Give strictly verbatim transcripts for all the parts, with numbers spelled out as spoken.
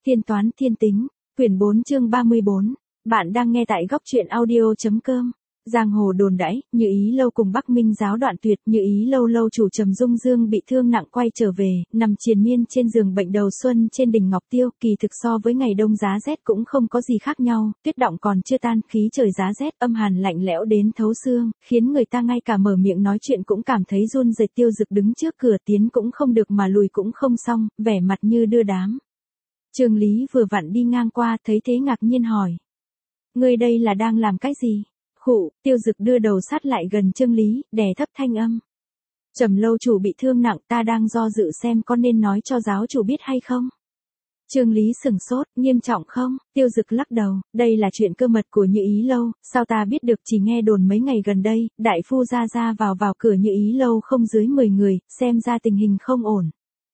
Tiên toán thiên tính, quyển bốn chương ba mươi bốn. Bạn đang nghe tại góc truyện audio.com. Giang hồ đồn đãi, Như Ý Lâu cùng Bắc Minh giáo đoạn tuyệt, Như Ý Lâu lâu chủ Trầm Dung Dương bị thương nặng quay trở về, nằm triền miên trên giường bệnh đầu xuân trên đỉnh Ngọc Tiêu, kỳ thực so với ngày đông giá rét cũng không có gì khác nhau, tuyết động còn chưa tan, khí trời giá rét âm hàn lạnh lẽo đến thấu xương, khiến người ta ngay cả mở miệng nói chuyện cũng cảm thấy run rẩy. Tiêu Dực đứng trước cửa, tiến cũng không được mà lùi cũng không xong, vẻ mặt như đưa đám. Trương Lý vừa vặn đi ngang qua, thấy thế ngạc nhiên hỏi: "Ngươi đây là đang làm cái gì?" Khụ, Tiêu Dực đưa đầu sát lại gần Trương Lý, đè thấp thanh âm: "Trầm lâu chủ bị thương nặng, ta đang do dự xem có nên nói cho giáo chủ biết hay không." Trương Lý sừng sốt: "Nghiêm trọng không?" Tiêu Dực lắc đầu: "Đây là chuyện cơ mật của Như Ý Lâu, sao ta biết được, chỉ nghe đồn mấy ngày gần đây, đại phu ra ra vào vào cửa Như Ý Lâu không dưới mười người, xem ra tình hình không ổn."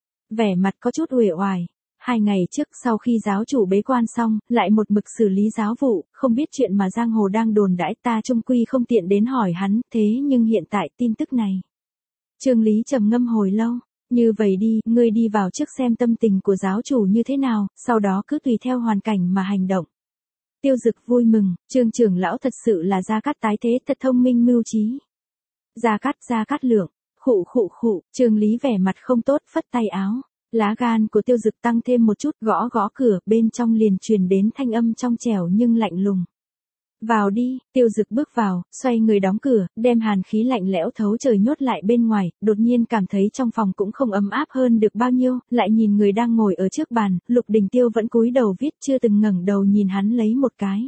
Vẻ mặt có chút uể oải. Hai ngày trước sau khi giáo chủ bế quan xong, lại một mực xử lý giáo vụ, không biết chuyện mà giang hồ đang đồn đãi, ta chung quy không tiện đến hỏi hắn, thế nhưng hiện tại tin tức này. Trương Lý trầm ngâm hồi lâu: "Như vậy đi, ngươi đi vào trước xem tâm tình của giáo chủ như thế nào, sau đó cứ tùy theo hoàn cảnh mà hành động." Tiêu Dực vui mừng: "Trương trưởng lão thật sự là Gia Cát tái thế, thật thông minh mưu trí." Gia Cát, Gia Cát Lượng. Khụ khụ khụ, Trương Lý vẻ mặt không tốt, phất tay áo. Lá gan của Tiêu Dực tăng thêm một chút, gõ gõ cửa, bên trong liền truyền đến thanh âm trong trẻo nhưng lạnh lùng: "Vào đi." Tiêu Dực bước vào, xoay người đóng cửa, đem hàn khí lạnh lẽo thấu trời nhốt lại bên ngoài, đột nhiên cảm thấy trong phòng cũng không ấm áp hơn được bao nhiêu, lại nhìn người đang ngồi ở trước bàn, Lục Đình Tiêu vẫn cúi đầu viết, chưa từng ngẩng đầu nhìn hắn lấy một cái.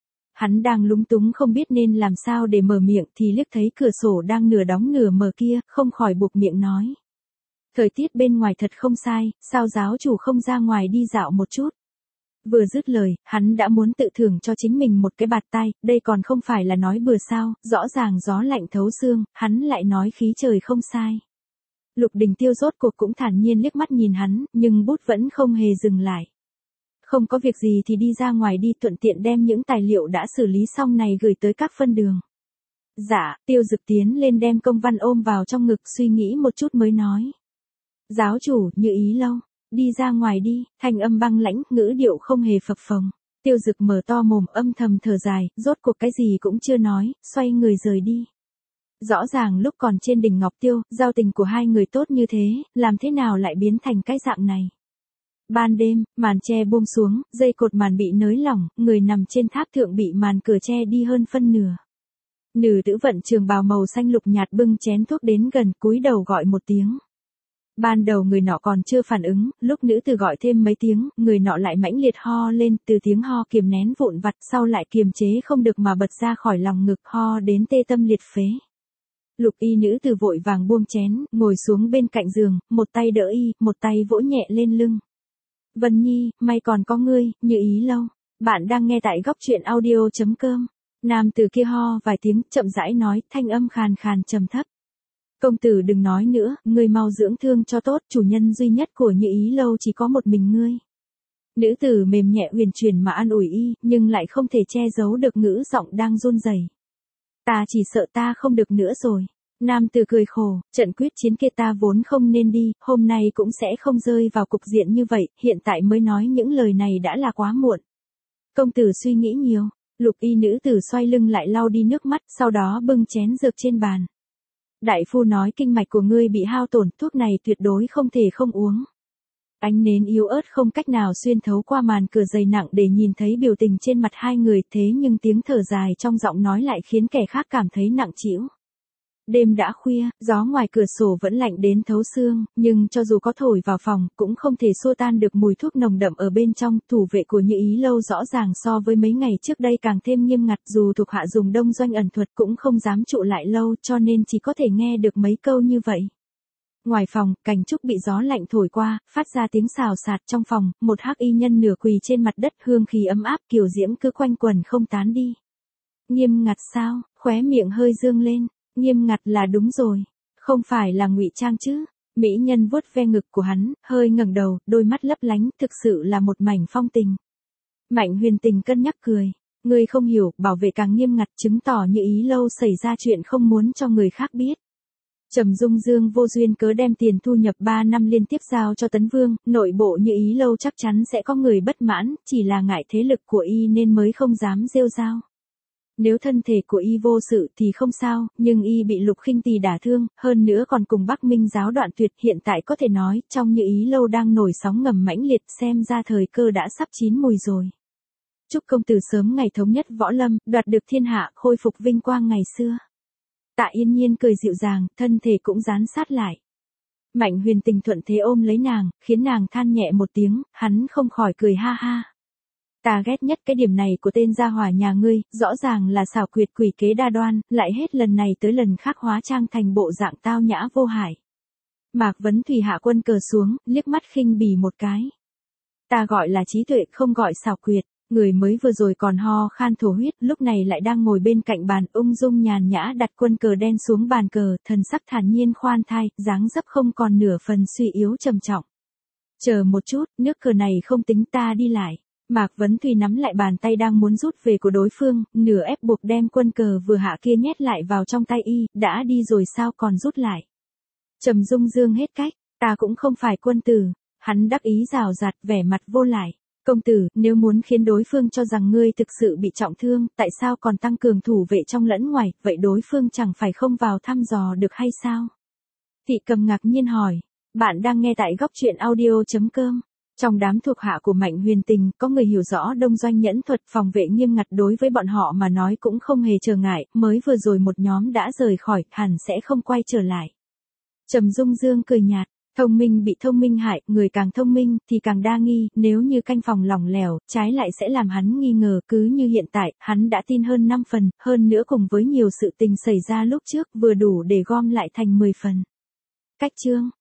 Hắn đang lúng túng không biết nên làm sao để mở miệng thì liếc thấy cửa sổ đang nửa đóng nửa mở kia, không khỏi buộc miệng nói: "Thời tiết bên ngoài thật không sai, sao giáo chủ không ra ngoài đi dạo một chút?" Vừa dứt lời, hắn đã muốn tự thưởng cho chính mình một cái bạt tai, đây còn không phải là nói bừa sao, rõ ràng gió lạnh thấu xương, hắn lại nói khí trời không sai. Lục Đình Tiêu rốt cuộc cũng thản nhiên liếc mắt nhìn hắn, nhưng bút vẫn không hề dừng lại. "Không có việc gì thì đi ra ngoài đi, thuận tiện đem những tài liệu đã xử lý xong này gửi tới các phân đường." "Dạ." Tiêu Dực tiến lên đem công văn ôm vào trong ngực, suy nghĩ một chút mới nói: "Giáo chủ, Như Ý Lâu, đi ra ngoài đi." Thanh âm băng lãnh, ngữ điệu không hề phập phồng. Tiêu Dực mở to mồm âm thầm thở dài, rốt cuộc cái gì cũng chưa nói, xoay người rời đi. Rõ ràng lúc còn trên đỉnh Ngọc Tiêu, giao tình của hai người tốt như thế, làm thế nào lại biến thành cái dạng này? Ban đêm, màn che buông xuống, dây cột màn bị nới lỏng, người nằm trên tháp thượng bị màn cửa che đi hơn phân nửa. Nữ tử vận trường bào màu xanh lục nhạt bưng chén thuốc đến gần, cúi đầu gọi một tiếng. Ban đầu người nọ còn chưa phản ứng, lúc nữ tử gọi thêm mấy tiếng, người nọ lại mãnh liệt ho lên, từ tiếng ho kiềm nén vụn vặt, sau lại kiềm chế không được mà bật ra khỏi lòng ngực, ho đến tê tâm liệt phế. Lục y nữ tử vội vàng buông chén, ngồi xuống bên cạnh giường, một tay đỡ y, một tay vỗ nhẹ lên lưng. "Vân Nhi, may còn có ngươi, Như Ý Lâu." Bạn đang nghe tại góc truyện audio.com. Nam tử kia ho vài tiếng, chậm rãi nói, thanh âm khàn khàn trầm thấp: "Công tử đừng nói nữa, ngươi mau dưỡng thương cho tốt, chủ nhân duy nhất của Như Ý Lâu chỉ có một mình ngươi." Nữ tử mềm nhẹ huyền chuyển mà an ủi y, nhưng lại không thể che giấu được ngữ giọng đang run rẩy. "Ta chỉ sợ ta không được nữa rồi." Nam tử cười khổ: "Trận quyết chiến kia ta vốn không nên đi, hôm nay cũng sẽ không rơi vào cục diện như vậy, hiện tại mới nói những lời này đã là quá muộn." "Công tử suy nghĩ nhiều." Lục y nữ tử xoay lưng lại lau đi nước mắt, sau đó bưng chén dược trên bàn. "Đại phu nói kinh mạch của ngươi bị hao tổn, thuốc này tuyệt đối không thể không uống." Ánh nến yếu ớt không cách nào xuyên thấu qua màn cửa dày nặng để nhìn thấy biểu tình trên mặt hai người, thế nhưng tiếng thở dài trong giọng nói lại khiến kẻ khác cảm thấy nặng trĩu. Đêm đã khuya, gió ngoài cửa sổ vẫn lạnh đến thấu xương, nhưng cho dù có thổi vào phòng, cũng không thể xua tan được mùi thuốc nồng đậm ở bên trong. Thủ vệ của Như Ý Lâu rõ ràng so với mấy ngày trước đây càng thêm nghiêm ngặt, dù thuộc hạ dùng đông doanh ẩn thuật cũng không dám trụ lại lâu, cho nên chỉ có thể nghe được mấy câu như vậy. Ngoài phòng, cành trúc bị gió lạnh thổi qua, phát ra tiếng xào xạc. Trong phòng, một hắc y nhân nửa quỳ trên mặt đất, hương khí ấm áp kiều diễm cứ quanh quẩn không tán đi. "Nghiêm ngặt sao?" Khóe miệng hơi dương lên. "Nghiêm ngặt là đúng rồi, không phải là ngụy trang chứ?" Mỹ nhân vuốt ve ngực của hắn, hơi ngẩng đầu, đôi mắt lấp lánh, thực sự là một mảnh phong tình. Mạnh Huyền Tình cân nhắc cười: "Ngươi không hiểu, bảo vệ càng nghiêm ngặt chứng tỏ Như Ý Lâu xảy ra chuyện không muốn cho người khác biết." Trầm Dung Dương vô duyên cớ đem tiền thu nhập ba năm liên tiếp giao cho Tấn Vương, nội bộ Như Ý Lâu chắc chắn sẽ có người bất mãn, chỉ là ngại thế lực của y nên mới không dám rêu rao. Nếu thân thể của y vô sự thì không sao, nhưng y bị Lục Khinh Tỳ đả thương, hơn nữa còn cùng Bắc Minh giáo đoạn tuyệt, hiện tại có thể nói, trong Như Ý Lâu đang nổi sóng ngầm mãnh liệt, xem ra thời cơ đã sắp chín mùi rồi. Chúc công tử sớm ngày thống nhất võ lâm, đoạt được thiên hạ, khôi phục vinh quang ngày xưa. Tạ Yên Nhiên cười dịu dàng, thân thể cũng dán sát lại. Mạnh Huyền Tình thuận thế ôm lấy nàng, khiến nàng than nhẹ một tiếng, hắn không khỏi cười ha ha. Ta ghét nhất cái điểm này của tên gia hỏa nhà ngươi, rõ ràng là xảo quyệt quỷ kế đa đoan, lại hết lần này tới lần khác hóa trang thành bộ dạng tao nhã vô hại. Mạc Vấn Thủy hạ quân cờ xuống, liếc mắt khinh bỉ một cái. Ta gọi là trí tuệ, không gọi xảo quyệt. Người mới vừa rồi còn ho khan thổ huyết, lúc này lại đang ngồi bên cạnh bàn, ung dung nhàn nhã đặt quân cờ đen xuống bàn cờ, thần sắc thản nhiên khoan thai, dáng dấp không còn nửa phần suy yếu trầm trọng. Chờ một chút, nước cờ này không tính, ta đi lại. Mạc Vấn Thùy nắm lại bàn tay đang muốn rút về của đối phương, nửa ép buộc đem quân cờ vừa hạ kia nhét lại vào trong tay y, đã đi rồi sao còn rút lại. Trầm Dung Dương hết cách, ta cũng không phải quân tử, hắn đắc ý rào rạt, vẻ mặt vô lại. Công tử, nếu muốn khiến đối phương cho rằng ngươi thực sự bị trọng thương, tại sao còn tăng cường thủ vệ trong lẫn ngoài, vậy đối phương chẳng phải không vào thăm dò được hay sao? Thị Cầm ngạc nhiên hỏi, bạn đang nghe tại góc truyện audio chấm com. Trong đám thuộc hạ của Mạnh Huyền Tình, có người hiểu rõ đông doanh nhẫn thuật, phòng vệ nghiêm ngặt, đối với bọn họ mà nói cũng không hề trở ngại, mới vừa rồi một nhóm đã rời khỏi, hẳn sẽ không quay trở lại. Trầm Dung Dương cười nhạt. Thông minh bị thông minh hại, người càng thông minh thì càng đa nghi, nếu như canh phòng lỏng lẻo, trái lại sẽ làm hắn nghi ngờ, cứ như hiện tại, hắn đã tin hơn năm phần, hơn nữa cùng với nhiều sự tình xảy ra lúc trước, vừa đủ để gom lại thành mười phần. Cách chương